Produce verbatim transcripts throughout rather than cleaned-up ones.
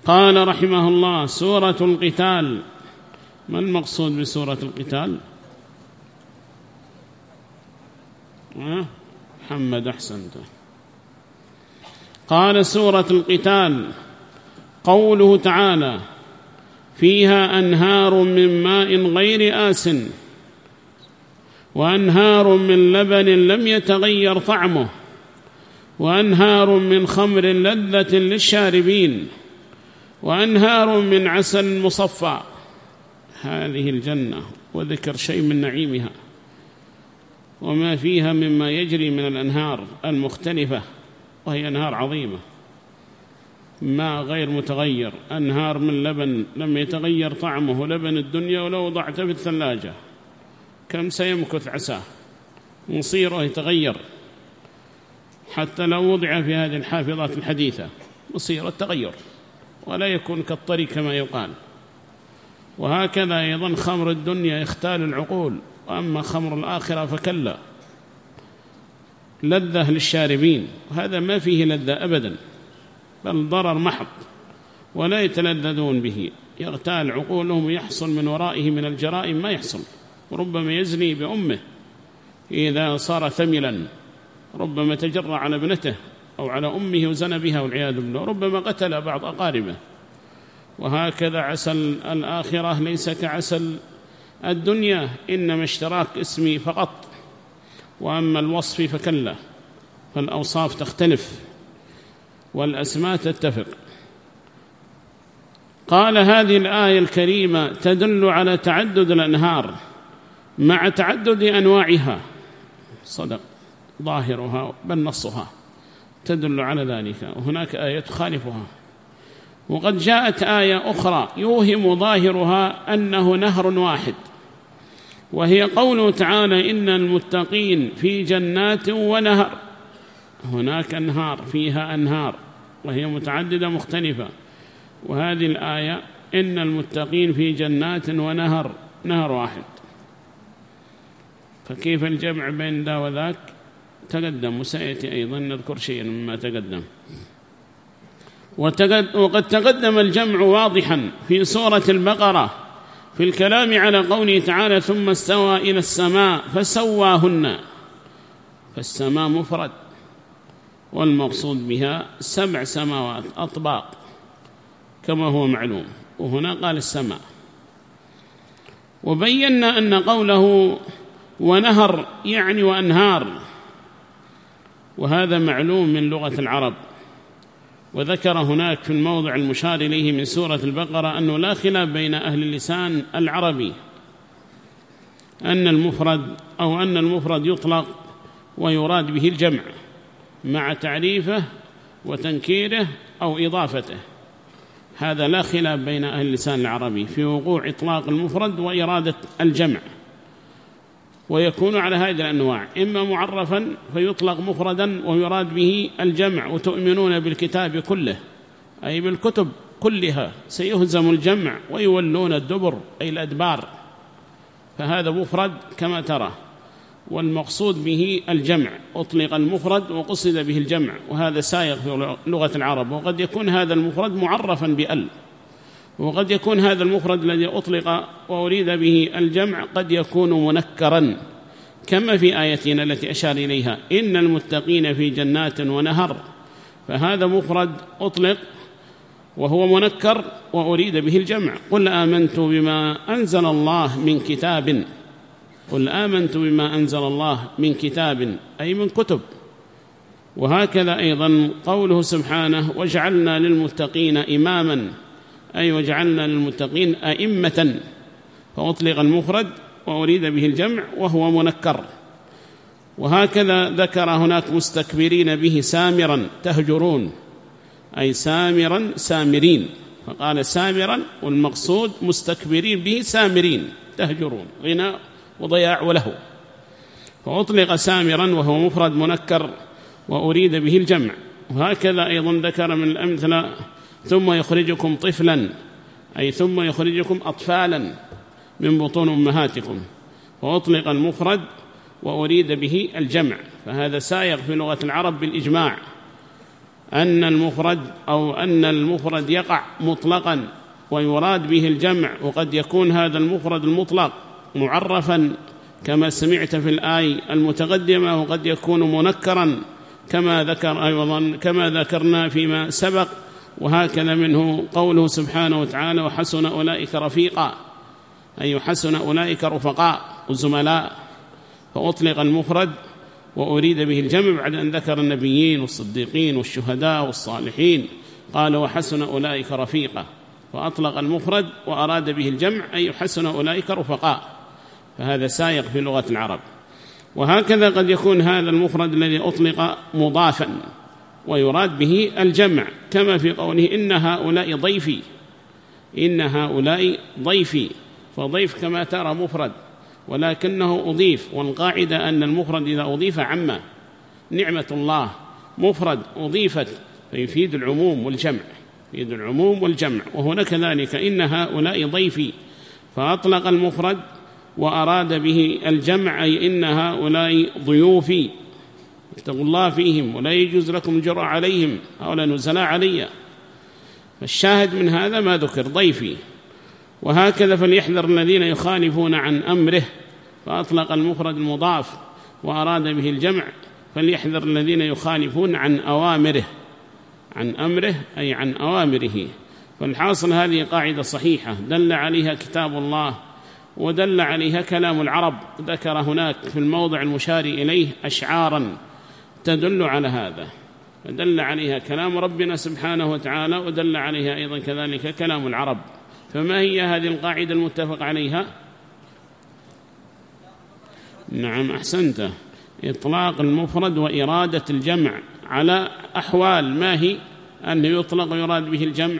قال رحمه الله: سورة القتال. ما المقصود بسورة القتال؟ أه؟ محمد أحسنت. قال: سورة القتال قوله تعالى: فيها أنهار من ماء غير آسٍ وأنهار من لبن لم يتغير طعمه وأنهار من خمر لذة للشاربين وأنهار من عسل مصفى. هذه الجنة، وذكر شيء من نعيمها وما فيها مما يجري من الأنهار المختلفة، وهي أنهار عظيمة، ماء غير متغير، أنهار من لبن لم يتغير طعمه، لبن الدنيا ولو وضعته في الثلاجة كم سيمكث عساه، مصيره يتغير حتى لو وضع في هذه الحافظات الحديثة مصير التغير ولا يكون كالطري كما يقال. وهكذا أيضا خمر الدنيا يختال العقول، وأما خمر الآخرة فكلا، لذة للشاربين، وهذا ما فيه لذة أبدا، بل ضرر محض، ولا يتلذذون به، يغتال عقولهم ويحصل من ورائه من الجرائم ما يحصل، وربما يزني بأمه إذا صار ثملا، ربما تجرع على ابنته أو على أمه وزنى بها والعياذ بالله، ربما قتل بعض أقاربه. وهكذا عسل الآخرة ليس كعسل الدنيا، إنما اشتراك اسمي فقط، وأما الوصف فكلا، فالأوصاف تختلف والأسماء تتفق. قال: هذه الآية الكريمة تدل على تعدد الأنهار مع تعدد أنواعها، صدق ظاهرها بل نصها تدل على ذلك، وهناك آية تخالفها. وقد جاءت آية أخرى يوهم ظاهرها أنه نهر واحد، وهي قوله تعالى: إن المتقين في جنات ونهر. هناك أنهار، فيها أنهار وهي متعددة مختلفة، وهذه الآية إن المتقين في جنات ونهر، نهر واحد، فكيف الجمع بين ذا وذاك؟ تقدم، وسيأتي أيضا نذكر شيئا مما تقدم. وقد تقدم الجمع واضحا في سورة البقرة في الكلام على قوله تعالى: ثم استوى إلى السماء فسواهن، فالسماء مفرد، والمقصود بها سبع سماوات أطباق كما هو معلوم، وهنا قال السماء. وبينا أن قوله ونهر يعني وأنهار، وهذا معلوم من لغة العرب. وذكر هناك في الموضع المشار إليه من سورة البقرة أنه لا خلاف بين أهل اللسان العربي أن المفرد أو أن المفرد يطلق ويراد به الجمع مع تعريفه وتنكيره أو إضافته، هذا لا خلاف بين أهل اللسان العربي في وقوع إطلاق المفرد وإرادة الجمع، ويكون على هذه الأنواع: إما معرفا فيطلق مفردا ويراد به الجمع، وتؤمنون بالكتاب كله أي بالكتب كلها سيهزم الجمع ويولون الدبر أي الأدبار، فهذا مفرد كما ترى، والمقصود به الجمع، أطلق المفرد وقصد به الجمع، وهذا سائغ في لغة العرب. وقد يكون هذا المفرد معرفا بأل، وقد يكون هذا المفرد الذي أطلق وأريد به الجمع قد يكون منكرا، كما في آيتنا التي أشار إليها: إن المتقين في جنات ونهر، فهذا مفرد أطلق وهو منكر وأريد به الجمع. قل آمنت بما أنزل الله من كتاب، قل آمنت بما أنزل الله من كتاب أي من كتب. وهكذا أيضا قوله سبحانه: وجعلنا للمتقين إماما أي وجعلنا للمتقين أئمة، فأطلق المفرد وأريد به الجمع وهو منكر. وهكذا ذكر هناك مستكبرين به سامرا تهجرون أي سامرا سامرين، فقال سامرا والمقصود مستكبرين به سامرين تهجرون، غنى وضياع وله، فأطلق سامرا وهو مفرد منكر وأريد به الجمع. وهكذا أيضا ذكر من الأمثلة: ثم يخرجكم طفلا أي ثم يخرجكم أطفالا من بطون أمهاتكم، وأطلق المفرد وأريد به الجمع، فهذا سائغ في لغة العرب بالإجماع. أن المفرد أو أن المفرد يقع مطلقا ويراد به الجمع، وقد يكون هذا المفرد المطلق معرفا كما سمعت في الآية المتقدمة، وقد يكون منكرا كما ذكر أيضا كما ذكرنا فيما سبق. وهكذا منه قوله سبحانه وتعالى وحسن أولئك رفيقا، أي حسن أولئك رفقاء وزملاء، فأطلق المفرد وأريد به الجمع بعد أن ذكر النبيين والصديقين والشهداء والصالحين، قال وحسن أولئك رفيقا، فأطلق المفرد وأراد به الجمع أي حسن أولئك رفقاء، فهذا سائق في لغة العرب. وهكذا قد يكون هذا المفرد الذي أطلق مضافا ويراد به الجمع، كما في قوله إن هؤلاء ضيفي، إن هؤلاء ضيفي، فضيف كما ترى مفرد ولكنه أضيف، والقاعدة أن المفرد إذا أضيف عما، نعمة الله مفرد أضيفت فيفيد العموم والجمع، يفيد العموم والجمع. وهنا كذلك إن هؤلاء ضيفي، فأطلق المفرد وأراد به الجمع، أي إن هؤلاء ضيوفي اتقوا الله فيهم ولا يجوز لكم الجرأة عليهم هؤلاء نزلاء علي، فالشاهد من هذا ما ذكر ضيفي. وهكذا فليحذر الذين يخالفون عن أمره، فأطلق المفرد المضاف وأراد به الجمع، فليحذر الذين يخالفون عن أوامره، عن أمره أي عن أوامره. فالحاصل هذه قاعدة صحيحة دل عليها كتاب الله ودل عليها كلام العرب، ذكر هناك في الموضع المشار إليه أشعارا تدل على هذا، فدل عليها كلام ربنا سبحانه وتعالى، ودل عليها أيضا كذلك كلام العرب. فما هي هذه القاعدة المتفق عليها؟ نعم أحسنت، إطلاق المفرد وإرادة الجمع على أحوال، ما هي؟ أنه يطلق ويراد به الجمع،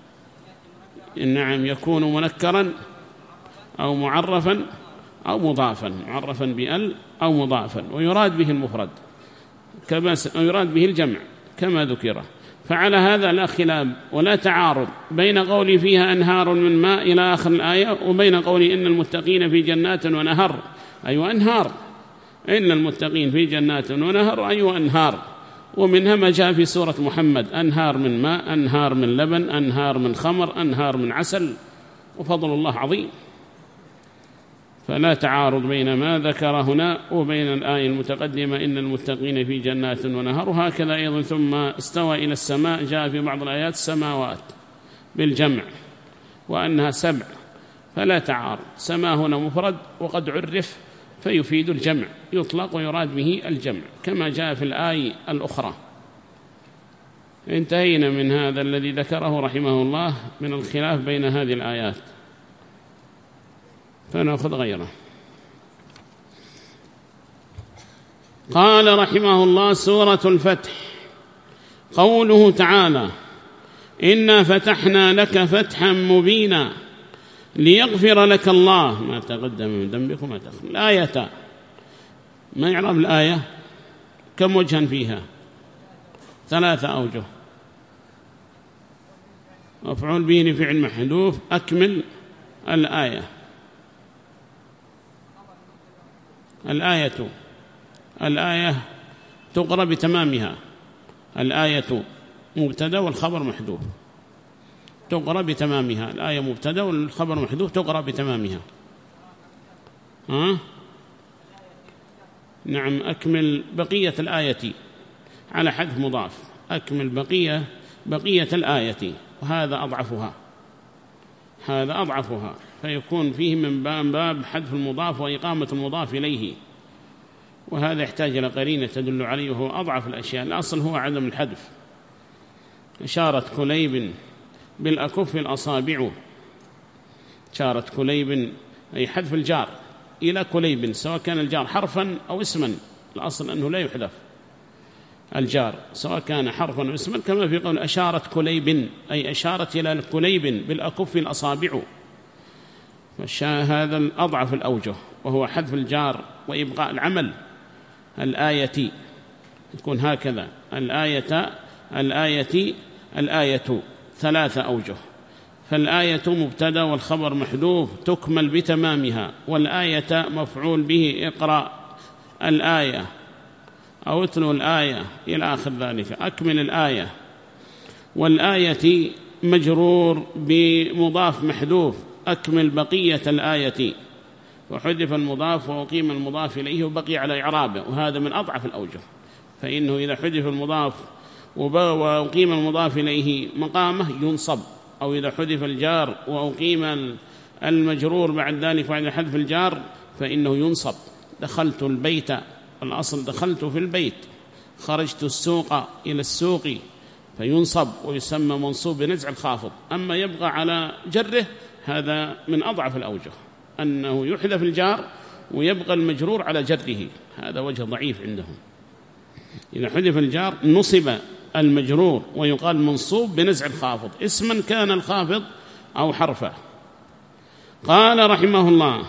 نعم يكون منكرا أو معرفا أو مضافا، معرفا بأل أو مضافا، ويراد به المفرد كما يراد به الجمع كما ذكره. فعلى هذا لا خلاف ولا تعارض بين قولي فيها أنهار من ماء إلى آخر الآية، وبين قولي إن المتقين في جنات ونهر، أي أيوة أنهار، إن المتقين في جنات ونهر، أي أيوة أنهار. ومنها ما جاء في سورة محمد أنهار من ماء، أنهار من لبن، أنهار من خمر، أنهار من عسل، وفضل الله عظيم. فلا تعارض بين ما ذكر هنا وبين الآية المتقدمة إن المتقين في جنات ونهر. هكذا أيضا ثم استوى إلى السماء، جاء في بعض الآيات سماوات بالجمع وأنها سبع، فلا تعارض، سماء هنا مفرد وقد عرف فيفيد الجمع، يطلق ويراد به الجمع كما جاء في الآية الأخرى. انتهينا من هذا الذي ذكره رحمه الله من الخلاف بين هذه الآيات، فنأخذ غيره. قال رحمه الله سورة الفتح، قوله تعالى إنا فتحنا لك فتحا مبينا ليغفر لك الله ما تقدم من ذنبك وما تأخر. الآية ما يعرف الآية كم وجها فيها؟ ثلاثة أوجه. مفعول به فعل محذوف، أكمل الآية. الآية الآية تقرأ بتمامها، الآية مبتدأ والخبر محذوف، تقرأ بتمامها، الآية مبتدأ والخبر محذوف، تقرأ بتمامها. ها؟ نعم أكمل بقية الآية على حذف مضاف، أكمل بقية بقية الآية، وهذا أضعفها، هذا أضعفها، فيكون فيه من باب حذف المضاف وإقامة المضاف إليه، وهذا يحتاج إلى قرينة تدل عليه، وهو أضعف الأشياء. الأصل هو عدم الحذف. إشارة كليب بالأكف الأصابع، إشارة كليب أي حذف الجار إلى كليب، سواء كان الجار حرفا أو اسما، الأصل أنه لا يحذف الجار سواء كان حرفا أو اسما، كما في قول أشارة كليب أي أشارت إلى كليب بالأكف الأصابع، هذا الأضعف الأوجه، وهو حذف الجار وإبقاء العمل. الآية يكون هكذا، الآية الآية الآية ثلاثة أوجه، فالآية مبتدأ والخبر محذوف تكمل بتمامها، والآية مفعول به اقرأ الآية أو اتلو الآية إلى آخر ذلك، أكمل الآية. والآية مجرور بمضاف محذوف، أكمل بقية الآية، وحذف المضاف وأقيم المضاف إليه وبقي على إعرابه، وهذا من أضعف الأوجه، فإنه إذا حذف المضاف وأقيم المضاف إليه مقامه ينصب، أو إذا حذف الجار وأقيم المجرور بعد ذلك بعد حذف الجار فإنه ينصب. دخلت البيت، الأصل دخلت في البيت، خرجت السوق إلى السوق، فينصب ويسمى منصوب بنزع الخافض. أما يبقى على جره هذا من أضعف الأوجه، أنه يحذف الجار ويبقى المجرور على جره، هذا وجه ضعيف عندهم. إذا حذف الجار نصب المجرور ويقال منصوب بنزع الخافض، اسما كان الخافض أو حرفا. قال رحمه الله: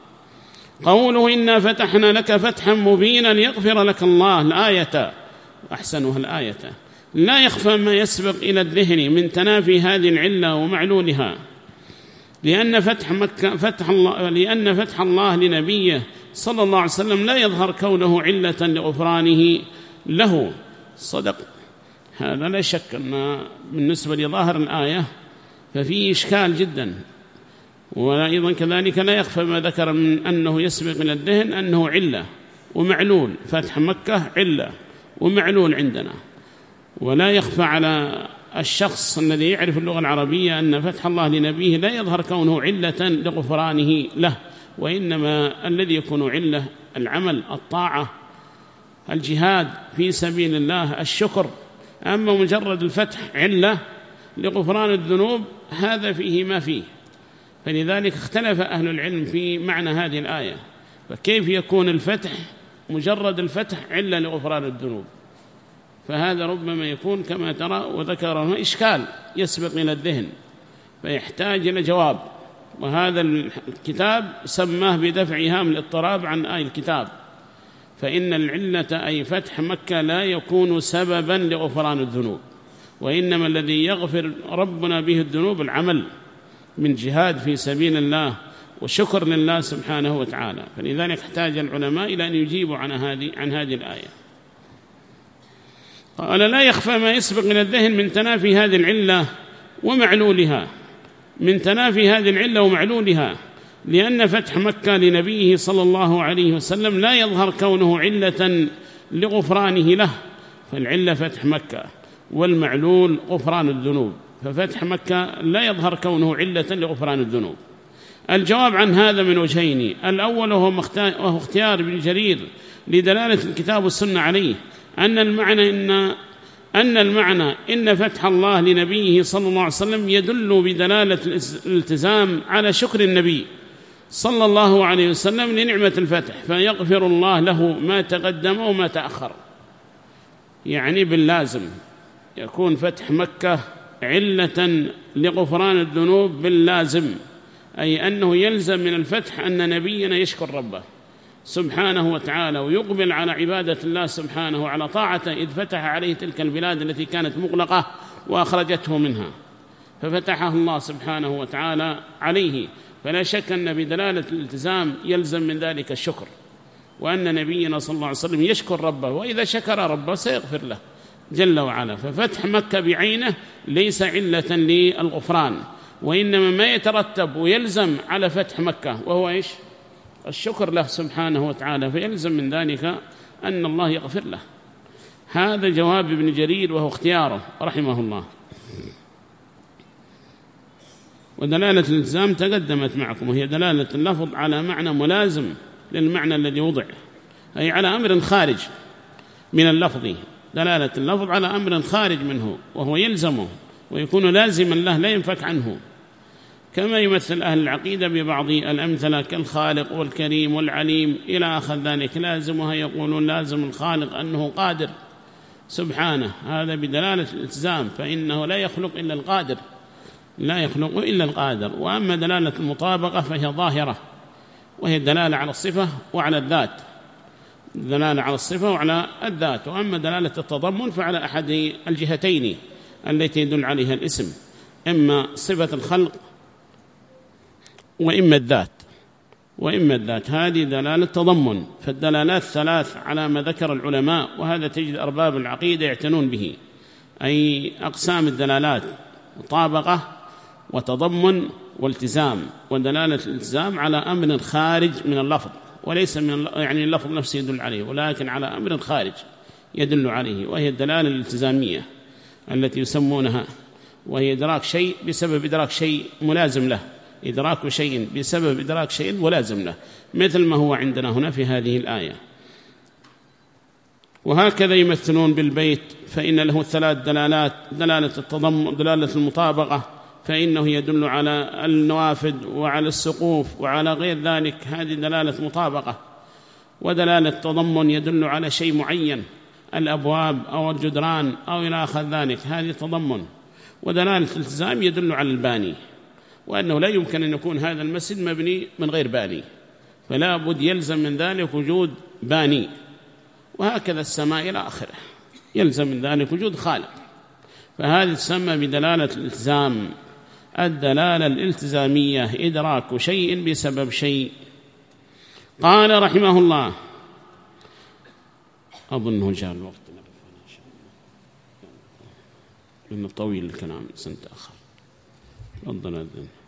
قوله إنا فتحنا لك فتحا مبينا ليغفر لك الله، الآية أحسنها الآية لا يخفى ما يسبق إلى الذهن من تنافي هذه العلة ومعلولها، لأن فتح مكة فتح الله لأن فتح الله لنبيه صلى الله عليه وسلم لا يظهر كونه علة لغفرانه له. صدق، هذا لا شك أن بالنسبة لظاهر الآية ففيه إشكال جدا. وأيضا كذلك لا يخفى ما ذكر من أنه يسبق إلى الذهن أنه علة ومعلول، فتح مكة علة ومعلول عندنا. ولا يخفى على الشخص الذي يعرف اللغة العربية أن فتح الله لنبيه لا يظهر كونه علة لغفرانه له، وإنما الذي يكون علة العمل، الطاعة، الجهاد في سبيل الله، الشكر. أما مجرد الفتح علة لغفران الذنوب هذا فيه ما فيه. فلذلك اختلف أهل العلم في معنى هذه الآية، فكيف يكون الفتح مجرد الفتح علة لغفران الذنوب؟ فهذا ربما يكون كما ترى وذكره إشكال يسبق إلى الذهن، فيحتاج إلى جواب. وهذا الكتاب سماه بدفع هام الاضطراب عن آي الكتاب، فإن العلة أي فتح مكة لا يكون سببا لغفران الذنوب، وإنما الذي يغفر ربنا به الذنوب العمل من جهاد في سبيل الله وشكر لله سبحانه وتعالى. فلذلك احتاج العلماء إلى أن يجيبوا عن هذه عن هذه الآية. قال: لا يخفى ما يسبق من الذهن من تنافي هذه العلة ومعلولها، من تنافي هذه العلة ومعلولها، لأن فتح مكة لنبيه صلى الله عليه وسلم لا يظهر كونه علة لغفرانه له، فالعلة فتح مكة والمعلول غفران الذنوب، ففتح مكة لا يظهر كونه علة لغفران الذنوب. الجواب عن هذا من وجهين: الأول وهو اختيار ابن جرير لدلالة الكتاب والسنة عليه، أن المعنى إن أن المعنى إن فتح الله لنبيه صلى الله عليه وسلم يدل بدلالة الالتزام على شكر النبي صلى الله عليه وسلم لنعمة الفتح، فيغفر الله له ما تقدم وما تأخر. يعني باللازم يكون فتح مكة علة لغفران الذنوب باللازم، أي أنه يلزم من الفتح أن نبينا يشكر ربه سبحانه وتعالى ويقبل على عبادة الله سبحانه وعلى طاعته، إذ فتح عليه تلك البلاد التي كانت مغلقة وأخرجته منها، ففتحه الله سبحانه وتعالى عليه. فلا شك أن بدلالة الالتزام يلزم من ذلك الشكر، وأن نبينا صلى الله عليه وسلم يشكر ربه، وإذا شكر ربه سيغفر له جل وعلا. ففتح مكة بعينه ليس علة للغفران، وإنما ما يترتب ويلزم على فتح مكة وهو إيش؟ الشكر له سبحانه وتعالى، فيلزم من ذلك أن الله يغفر له. هذا جواب ابن جرير وهو اختياره رحمه الله. ودلالة الالتزام تقدمت معكم، وهي دلالة اللفظ على معنى ملازم للمعنى الذي وضع، أي على أمر خارج من اللفظ، دلالة اللفظ على أمر خارج منه وهو يلزمه ويكون لازما له لا ينفك عنه، كما يمثل أهل العقيدة ببعض الأمثلة كالخالق والكريم والعليم إلى آخر ذلك. لازمها يقولون لازم الخالق أنه قادر سبحانه، هذا بدلالة الالتزام، فإنه لا يخلق إلا القادر، لا يخلق إلا القادر. وأما دلالة المطابقة فهي ظاهرة، وهي الدلالة على الصفة وعلى الذات، دلالة على الصفة وعلى الذات. وأما دلالة التضمن فعلى أحد الجهتين التي يدل عليها الاسم، إما صفة الخلق وإما الذات. وإما الذات. هذه دلالة تضمن. فالدلالات ثلاث على ما ذكر العلماء، وهذا تجد أرباب العقيدة يعتنون به، أي أقسام الدلالات: مطابقة وتضمن والتزام. ودلالة الالتزام على أمر خارج من اللفظ، وليس من يعني اللفظ نفسه يدل عليه، ولكن على أمر خارج يدل عليه، وهي الدلالة الالتزامية التي يسمونها، وهي إدراك شيء بسبب إدراك شيء ملازم له، إدراك شيء بسبب إدراك شيء ملازم له، مثل ما هو عندنا هنا في هذه الآية. وهكذا يمثلون بالبيت، فإن له ثلاث دلالات: دلالة التضمن، دلالة المطابقة فإنه يدل على النوافذ وعلى السقوف وعلى غير ذلك، هذه دلالة مطابقة. ودلالة التضمن يدل على شيء معين، الأبواب أو الجدران أو إلى آخر ذلك، هذه تضمن. ودلالة الالتزام يدل على الباني، وأنه لا يمكن أن يكون هذا المسجد مبني من غير باني، فلا بد يلزم من ذلك وجود باني. وهكذا السماء إلى آخره، يلزم من ذلك وجود خالق. فهذه تسمى بدلالة الالتزام. الدلالة الالتزامية إدراك شيء بسبب شيء. قال رحمه الله، أظنه جاء الوقت لأنه طويل الكلام سنتأخر. تفضل أذن.